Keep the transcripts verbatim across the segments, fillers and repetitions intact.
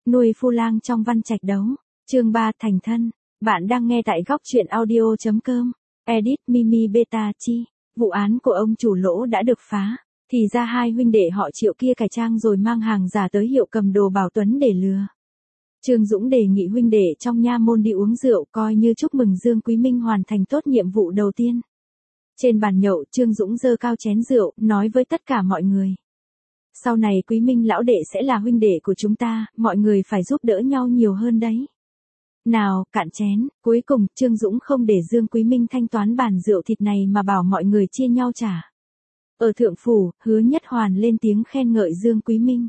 Nuôi phu lang trong văn trạch đấu. Chương ba thành thân. Bạn đang nghe tại góc truyện audio chấm com. Edit Mimi Beta Chi. Vụ án của ông chủ Lỗ đã được phá. Thì ra hai huynh đệ họ Triệu kia cải trang rồi mang hàng giả tới hiệu cầm đồ Bảo Tuấn để lừa. Trương Dũng đề nghị huynh đệ trong nha môn đi uống rượu coi như chúc mừng Dương Quý Minh hoàn thành tốt nhiệm vụ đầu tiên. Trên bàn nhậu, Trương Dũng giơ cao chén rượu, nói với tất cả mọi người. Sau này Quý Minh lão đệ sẽ là huynh đệ của chúng ta, mọi người phải giúp đỡ nhau nhiều hơn đấy. Nào, cạn chén. Cuối cùng, Trương Dũng không để Dương Quý Minh thanh toán bàn rượu thịt này mà bảo mọi người chia nhau trả. Ở Thượng Phủ, Hứa Nhất Hoàn lên tiếng khen ngợi Dương Quý Minh.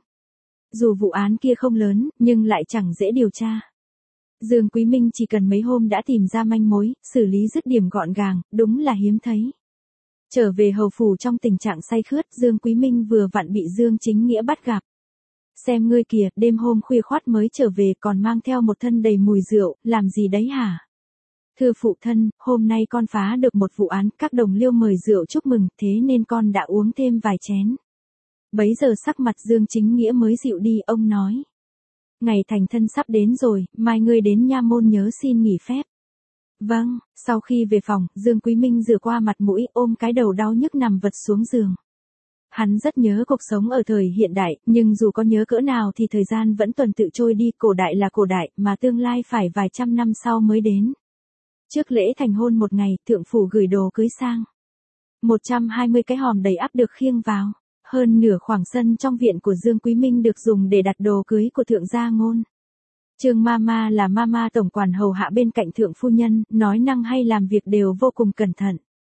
Dù vụ án kia không lớn, nhưng lại chẳng dễ điều tra. Dương Quý Minh chỉ cần mấy hôm đã tìm ra manh mối, xử lý dứt điểm gọn gàng, đúng là hiếm thấy. Trở về hầu phủ trong tình trạng say khướt, Dương Quý Minh vừa vặn bị Dương Chính Nghĩa bắt gặp. Xem ngươi kìa, đêm hôm khuya khoắt mới trở về còn mang theo một thân đầy mùi rượu, làm gì đấy hả? Thưa phụ thân, hôm nay con phá được một vụ án, các đồng liêu mời rượu chúc mừng, thế nên con đã uống thêm vài chén. Bấy giờ sắc mặt Dương Chính Nghĩa mới dịu đi, ông nói. Ngày thành thân sắp đến rồi, mai ngươi đến nha môn nhớ xin nghỉ phép. Vâng, sau khi về phòng, Dương Quý Minh rửa qua mặt mũi, ôm cái đầu đau nhức nằm vật xuống giường. Hắn rất nhớ cuộc sống ở thời hiện đại, nhưng dù có nhớ cỡ nào thì thời gian vẫn tuần tự trôi đi, cổ đại là cổ đại, mà tương lai phải vài trăm năm sau mới đến. Trước lễ thành hôn một ngày, Thượng Phủ gửi đồ cưới sang. một trăm hai mươi cái hòm đầy ắp được khiêng vào. Hơn nửa khoảng sân trong viện của Dương Quý Minh được dùng để đặt đồ cưới của Thượng gia Ngôn. Trương Mama là Mama tổng quản hầu hạ bên cạnh Thượng phu nhân, nói năng hay làm việc đều vô cùng cẩn thận.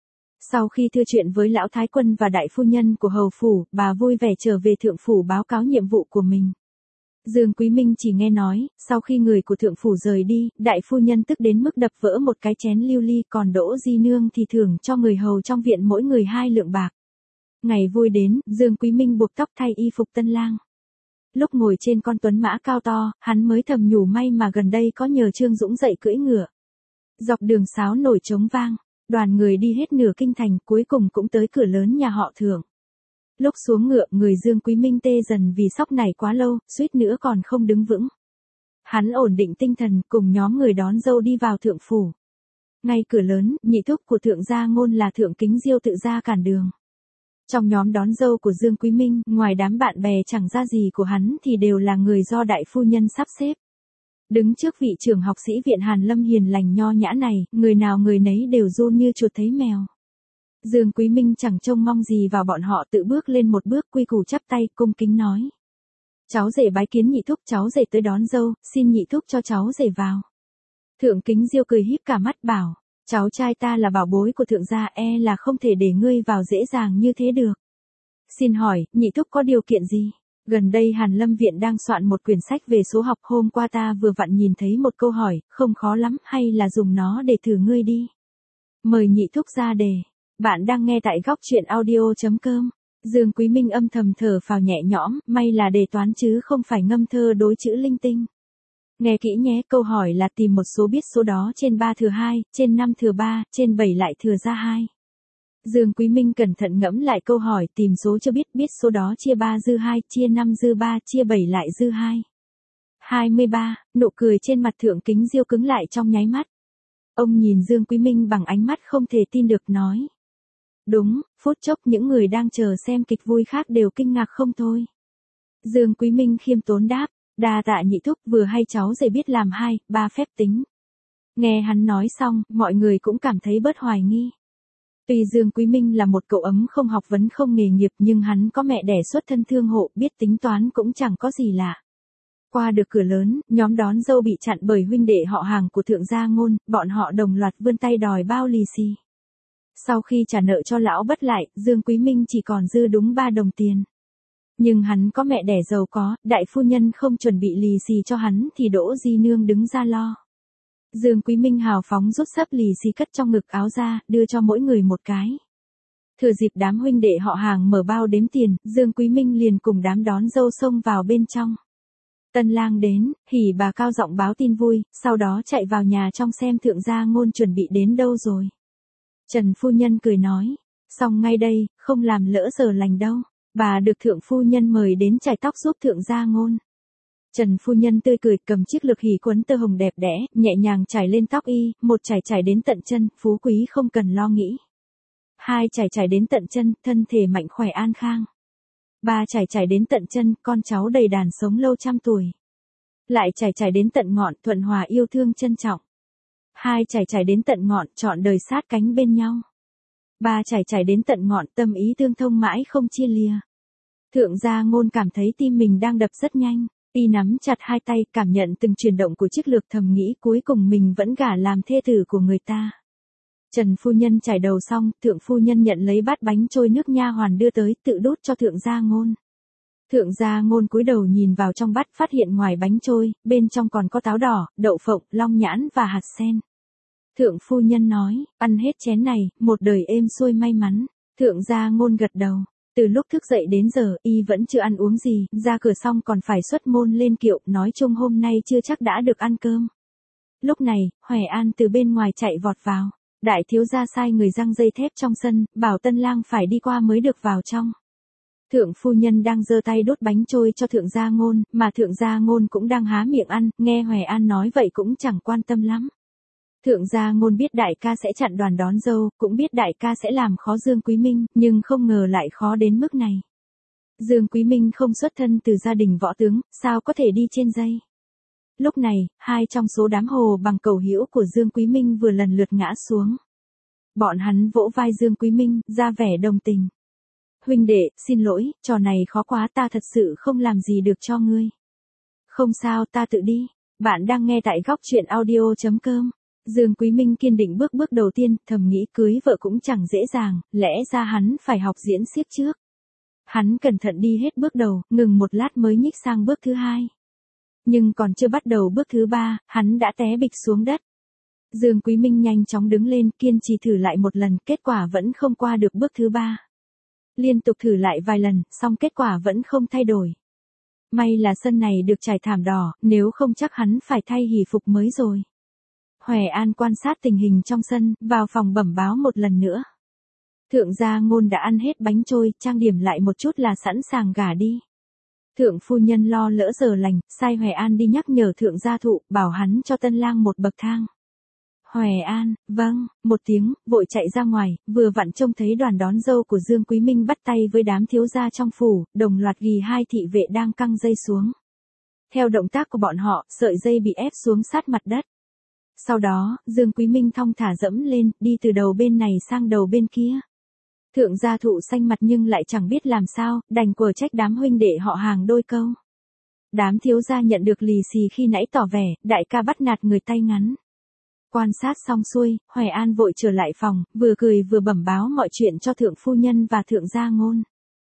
Sau khi thưa chuyện với lão thái quân và đại phu nhân của hầu phủ, bà vui vẻ trở về Thượng Phủ báo cáo nhiệm vụ của mình. Dương Quý Minh chỉ nghe nói, sau khi người của Thượng Phủ rời đi, đại phu nhân tức đến mức đập vỡ một cái chén lưu ly, còn Đỗ Di Nương thì thưởng cho người hầu trong viện mỗi người hai lượng bạc. Ngày vui đến, Dương Quý Minh buộc tóc thay y phục tân lang. Lúc ngồi trên con tuấn mã cao to, hắn mới thầm nhủ may mà gần đây có nhờ Trương Dũng dạy cưỡi ngựa. Dọc đường sáo nổi trống vang, đoàn người đi hết nửa kinh thành, cuối cùng cũng tới cửa lớn nhà họ Thượng. Lúc xuống ngựa, người Dương Quý Minh tê dần vì sóc này quá lâu, suýt nữa còn không đứng vững. Hắn ổn định tinh thần, cùng nhóm người đón dâu đi vào Thượng Phủ. Ngay cửa lớn, nhị thúc của Thượng gia Ngôn là Thượng Kính Diêu tự ra cản đường. Trong nhóm đón dâu của Dương Quý Minh, ngoài đám bạn bè chẳng ra gì của hắn thì đều là người do đại phu nhân sắp xếp. Đứng trước vị trưởng học sĩ viện Hàn Lâm hiền lành nho nhã này, người nào người nấy đều run như chuột thấy mèo. Dương Quý Minh chẳng trông mong gì vào bọn họ, tự bước lên một bước quy củ chắp tay cung kính nói. Cháu rể bái kiến nhị thúc, cháu rể tới đón dâu, xin nhị thúc cho cháu rể vào. Thượng Kính Diêu cười híp cả mắt bảo. Cháu trai ta là bảo bối của Thượng gia, e là không thể để ngươi vào dễ dàng như thế được. Xin hỏi, nhị thúc có điều kiện gì? Gần đây Hàn Lâm Viện đang soạn một quyển sách về số học, hôm qua ta vừa vặn nhìn thấy một câu hỏi, không khó lắm, hay là dùng nó để thử ngươi đi. Mời nhị thúc ra đề. Bạn đang nghe tại góc truyện audio chấm com. Dương Quý Minh âm thầm thở phào nhẹ nhõm, may là đề toán chứ không phải ngâm thơ đối chữ linh tinh. Nghe kỹ nhé, câu hỏi là tìm một số biết số đó trên ba thừa hai, trên năm thừa ba, trên bảy lại thừa ra hai. Dương Quý Minh cẩn thận ngẫm lại câu hỏi, tìm số chưa biết, biết số đó chia ba dư hai, chia năm dư ba, chia bảy lại dư hai. hai mươi ba, nụ cười trên mặt Thượng Kính Diêu cứng lại trong nháy mắt. Ông nhìn Dương Quý Minh bằng ánh mắt không thể tin được nói. Đúng, phút chốc những người đang chờ xem kịch vui khác đều kinh ngạc không thôi. Dương Quý Minh khiêm tốn đáp. Đa tạ nhị thúc, vừa hay cháu rể biết làm hai, ba phép tính. Nghe hắn nói xong, mọi người cũng cảm thấy bớt hoài nghi. Tuy Dương Quý Minh là một cậu ấm không học vấn không nghề nghiệp, nhưng hắn có mẹ đẻ xuất thân thương hộ, biết tính toán cũng chẳng có gì lạ. Qua được cửa lớn, nhóm đón dâu bị chặn bởi huynh đệ họ hàng của Thượng gia Ngôn, bọn họ đồng loạt vươn tay đòi bao lì xì. Sau khi trả nợ cho lão Bất lại, Dương Quý Minh chỉ còn dư đúng ba đồng tiền. Nhưng hắn có mẹ đẻ giàu có, đại phu nhân không chuẩn bị lì xì cho hắn thì Đỗ Di Nương đứng ra lo. Dương Quý Minh hào phóng rút sấp lì xì cất trong ngực áo ra, đưa cho mỗi người một cái. Thừa dịp đám huynh đệ họ hàng mở bao đếm tiền, Dương Quý Minh liền cùng đám đón dâu xông vào bên trong. Tân lang đến, hỉ bà cao giọng báo tin vui, sau đó chạy vào nhà trong xem Thượng gia Ngôn chuẩn bị đến đâu rồi. Trần phu nhân cười nói, xong ngay đây, không làm lỡ giờ lành đâu. Bà được Thượng phu nhân mời đến chải tóc giúp Thượng gia Ngôn. Trần phu nhân tươi cười cầm chiếc lược hỷ quấn tơ hồng đẹp đẽ, nhẹ nhàng trải lên tóc y, một trải trải đến tận chân, phú quý không cần lo nghĩ. Hai trải trải đến tận chân, thân thể mạnh khỏe an khang. Ba trải trải đến tận chân, con cháu đầy đàn sống lâu trăm tuổi. Lại trải trải đến tận ngọn, thuận hòa yêu thương trân trọng. Hai trải trải đến tận ngọn, trọn đời sát cánh bên nhau. Ba trải trải đến tận ngọn, tâm ý tương thông mãi không chia lìa. Thượng gia Ngôn cảm thấy tim mình đang đập rất nhanh, y nắm chặt hai tay cảm nhận từng chuyển động của chiếc lược, thầm nghĩ cuối cùng mình vẫn gả làm thê tử của người ta. Trần phu nhân trải đầu xong, thượng phu nhân nhận lấy bát bánh trôi nước nha hoàn đưa tới, tự đút cho thượng gia Ngôn. Thượng gia Ngôn cúi đầu nhìn vào trong bát, phát hiện ngoài bánh trôi, bên trong còn có táo đỏ, đậu phộng, long nhãn và hạt sen. Thượng phu nhân nói, ăn hết chén này, một đời êm xuôi may mắn. Thượng gia Ngôn gật đầu. Từ lúc thức dậy đến giờ, y vẫn chưa ăn uống gì, ra cửa xong còn phải xuất môn lên kiệu, nói chung hôm nay chưa chắc đã được ăn cơm. Lúc này, Hoè An từ bên ngoài chạy vọt vào. Đại thiếu gia sai người giăng dây thép trong sân, bảo tân lang phải đi qua mới được vào trong. Thượng phu nhân đang giơ tay đốt bánh trôi cho thượng gia Ngôn, mà thượng gia Ngôn cũng đang há miệng ăn, nghe Hoè An nói vậy cũng chẳng quan tâm lắm. Thượng gia Ngôn biết đại ca sẽ chặn đoàn đón dâu, cũng biết đại ca sẽ làm khó Dương Quý Minh, nhưng không ngờ lại khó đến mức này. Dương Quý Minh không xuất thân từ gia đình võ tướng, sao có thể đi trên dây. Lúc này, hai trong số đám hồ bằng cầu hữu của Dương Quý Minh vừa lần lượt ngã xuống. Bọn hắn vỗ vai Dương Quý Minh, ra vẻ đồng tình. Huynh đệ, xin lỗi, trò này khó quá, ta thật sự không làm gì được cho ngươi. Không sao, ta tự đi. Bạn đang nghe tại góc truyện audio chấm com. Dương Quý Minh kiên định bước bước đầu tiên, thầm nghĩ cưới vợ cũng chẳng dễ dàng, lẽ ra hắn phải học diễn xiếc trước. Hắn cẩn thận đi hết bước đầu, ngừng một lát mới nhích sang bước thứ hai. Nhưng còn chưa bắt đầu bước thứ ba, hắn đã té bịch xuống đất. Dương Quý Minh nhanh chóng đứng lên, kiên trì thử lại một lần, kết quả vẫn không qua được bước thứ ba. Liên tục thử lại vài lần, song kết quả vẫn không thay đổi. May là sân này được trải thảm đỏ, nếu không chắc hắn phải thay hỷ phục mới rồi. Hoè An quan sát tình hình trong sân, vào phòng bẩm báo một lần nữa. Thượng gia Ngôn đã ăn hết bánh trôi, trang điểm lại một chút là sẵn sàng gả đi. Thượng phu nhân lo lỡ giờ lành, sai Hoè An đi nhắc nhở thượng gia thụ, bảo hắn cho tân lang một bậc thang. Hoè An, vâng, một tiếng, vội chạy ra ngoài, vừa vặn trông thấy đoàn đón dâu của Dương Quý Minh bắt tay với đám thiếu gia trong phủ, đồng loạt ghi hai thị vệ đang căng dây xuống. Theo động tác của bọn họ, sợi dây bị ép xuống sát mặt đất. Sau đó, Dương Quý Minh thong thả dẫm lên, đi từ đầu bên này sang đầu bên kia. Thượng gia thụ xanh mặt nhưng lại chẳng biết làm sao, đành quở trách đám huynh đệ họ hàng đôi câu. Đám thiếu gia nhận được lì xì khi nãy tỏ vẻ, đại ca bắt nạt người tay ngắn. Quan sát xong xuôi, Hoè An vội trở lại phòng, vừa cười vừa bẩm báo mọi chuyện cho thượng phu nhân và thượng gia Ngôn.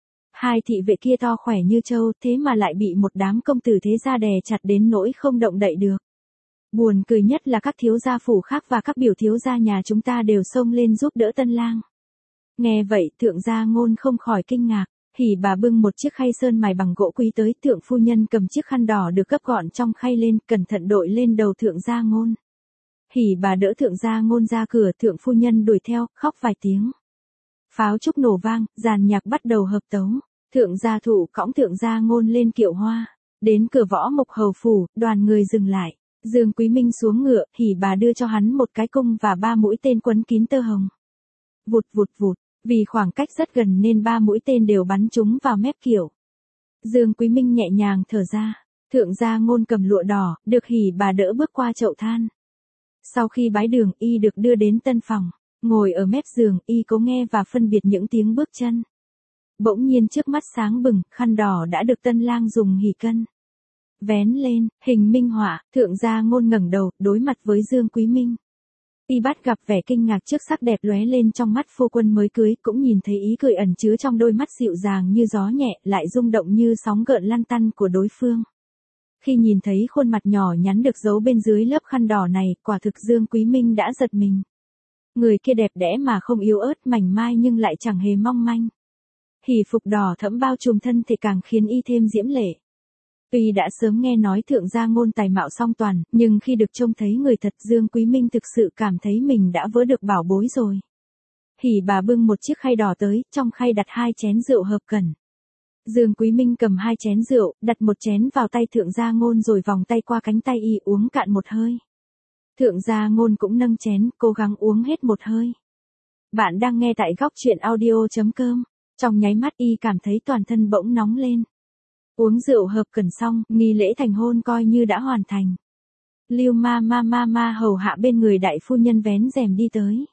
Hai thị vệ kia to khỏe như trâu, thế mà lại bị một đám công tử thế gia đè chặt đến nỗi không động đậy được. Buồn cười nhất là các thiếu gia phủ khác và các biểu thiếu gia nhà chúng ta đều xông lên giúp đỡ tân lang. Nghe vậy, thượng gia Ngôn không khỏi kinh ngạc. Hỉ bà bưng một chiếc khay sơn mài bằng gỗ quý tới, thượng phu nhân cầm chiếc khăn đỏ được gấp gọn trong khay lên, cẩn thận đội lên đầu thượng gia Ngôn. Hỉ bà đỡ thượng gia Ngôn ra cửa, thượng phu nhân đuổi theo, khóc vài tiếng. Pháo trúc nổ vang, dàn nhạc bắt đầu hợp tấu. Thượng gia thụ cõng thượng gia Ngôn lên kiệu hoa. Đến cửa võ mục hầu phủ, đoàn người dừng lại. Dương Quý Minh xuống ngựa, Hỉ bà đưa cho hắn một cái cung và ba mũi tên quấn kín tơ hồng. Vụt vụt vụt, vì khoảng cách rất gần nên ba mũi tên đều bắn trúng vào mép kiệu. Dương Quý Minh nhẹ nhàng thở ra. Thượng gia Ngôn cầm lụa đỏ, được Hỉ bà đỡ bước qua chậu than. Sau khi bái đường, y được đưa đến tân phòng, ngồi ở mép giường, y cố nghe và phân biệt những tiếng bước chân. Bỗng nhiên trước mắt sáng bừng, khăn đỏ đã được tân lang dùng hỉ cân vén lên, hình minh họa. Thượng gia Ngôn ngẩng đầu, đối mặt với Dương Quý Minh. Y bắt gặp vẻ kinh ngạc trước sắc đẹp lóe lên trong mắt phu quân mới cưới, cũng nhìn thấy ý cười ẩn chứa trong đôi mắt dịu dàng như gió nhẹ, lại rung động như sóng gợn lăn tăn của đối phương. Khi nhìn thấy khuôn mặt nhỏ nhắn được giấu bên dưới lớp khăn đỏ này, quả thực Dương Quý Minh đã giật mình. Người kia đẹp đẽ mà không yếu ớt, mảnh mai nhưng lại chẳng hề mong manh. Hỉ phục đỏ thẫm bao trùm thân thể càng khiến y thêm diễm lệ. Tuy đã sớm nghe nói thượng gia Ngôn tài mạo song toàn, nhưng khi được trông thấy người thật, Dương Quý Minh thực sự cảm thấy mình đã vớ được bảo bối rồi. Hỉ bà bưng một chiếc khay đỏ tới, trong khay đặt hai chén rượu hợp cẩn. Dương Quý Minh cầm hai chén rượu, đặt một chén vào tay Thượng Gia Ngôn rồi vòng tay qua cánh tay y uống cạn một hơi. Thượng Gia Ngôn cũng nâng chén, cố gắng uống hết một hơi. Bạn đang nghe tại góc truyện audio.com. Trong nháy mắt y cảm thấy toàn thân bỗng nóng lên. Uống rượu hợp cẩn xong, nghi lễ thành hôn coi như đã hoàn thành. Lưu ma ma ma ma hầu hạ bên người đại phu nhân vén rèm đi tới.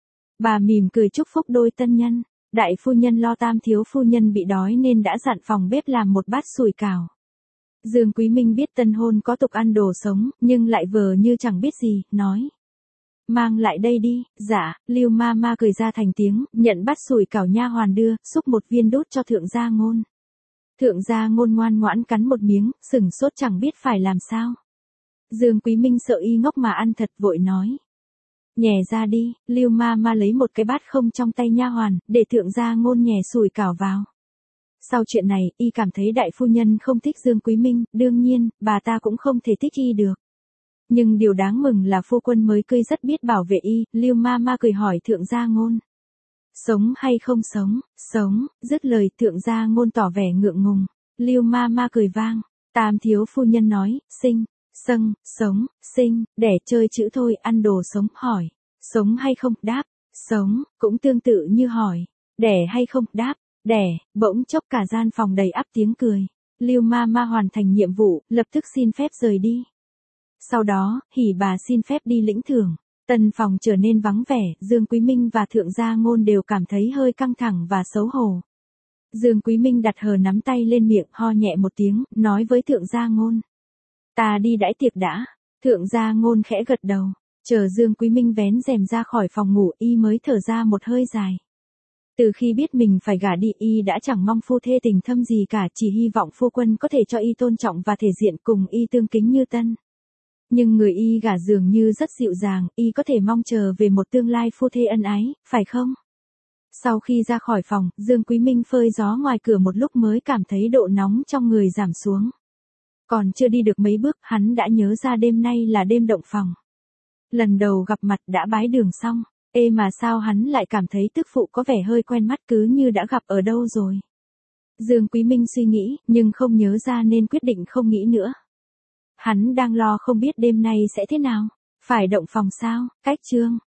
Bà mỉm cười chúc phúc đôi tân nhân. Đại phu nhân lo Tam thiếu phu nhân bị đói nên đã dặn phòng bếp làm một bát sủi cảo. Dương Quý Minh biết tân hôn có tục ăn đồ sống, nhưng lại vờ như chẳng biết gì, nói. Mang lại đây đi. Dạ. Lưu ma ma cười ra thành tiếng, nhận bát sủi cảo nha hoàn đưa, xúc một viên đút cho Thượng Gia Ngôn. Thượng Gia Ngôn ngoan ngoãn cắn một miếng, sửng sốt chẳng biết phải làm sao. Dương Quý Minh sợ y ngốc mà ăn thật, vội nói. Nhè ra đi. Lưu ma ma lấy một cái bát không trong tay nha hoàn, để Thượng Gia Ngôn nhè sủi cảo vào. Sau chuyện này, y cảm thấy đại phu nhân không thích Dương Quý Minh, đương nhiên, bà ta cũng không thể thích y được. Nhưng điều đáng mừng là phu quân mới cưới rất biết bảo vệ y. Lưu ma ma cười hỏi Thượng Gia Ngôn. Sống hay không sống? Sống. Dứt lời Thượng Gia Ngôn tỏ vẻ ngượng ngùng. Lưu ma ma cười vang. Tam thiếu phu nhân nói, sinh, sâng, sống, sinh, đẻ chơi chữ thôi, ăn đồ sống, hỏi. Sống hay không? Đáp. Sống. Cũng tương tự như hỏi. Đẻ hay không? Đáp. Đẻ. Bỗng chốc cả gian phòng đầy ắp tiếng cười. Lưu ma ma hoàn thành nhiệm vụ, lập tức xin phép rời đi. Sau đó, hỉ bà xin phép đi lĩnh thưởng. Tân phòng trở nên vắng vẻ, Dương Quý Minh và Thượng Gia Ngôn đều cảm thấy hơi căng thẳng và xấu hổ. Dương Quý Minh đặt hờ nắm tay lên miệng, ho nhẹ một tiếng, nói với Thượng Gia Ngôn. Ta đi đãi tiệc đã. Thượng Gia Ngôn khẽ gật đầu. Chờ Dương Quý Minh vén rèm ra khỏi phòng ngủ, y mới thở ra một hơi dài. Từ khi biết mình phải gả đi, y đã chẳng mong phu thê tình thâm gì cả, chỉ hy vọng phu quân có thể cho y tôn trọng và thể diện, cùng y tương kính như tân. Nhưng người y gả dường như rất dịu dàng, y có thể mong chờ về một tương lai phu thê ân ái, phải không? Sau khi ra khỏi phòng, Dương Quý Minh phơi gió ngoài cửa một lúc mới cảm thấy độ nóng trong người giảm xuống. Còn chưa đi được mấy bước, hắn đã nhớ ra đêm nay là đêm động phòng. Lần đầu gặp mặt đã bái đường xong, ê mà sao hắn lại cảm thấy tức phụ có vẻ hơi quen mắt, cứ như đã gặp ở đâu rồi. Dương Quý Minh suy nghĩ, nhưng không nhớ ra nên quyết định không nghĩ nữa. Hắn đang lo không biết đêm nay sẽ thế nào. Phải động phòng sao? Cách chương.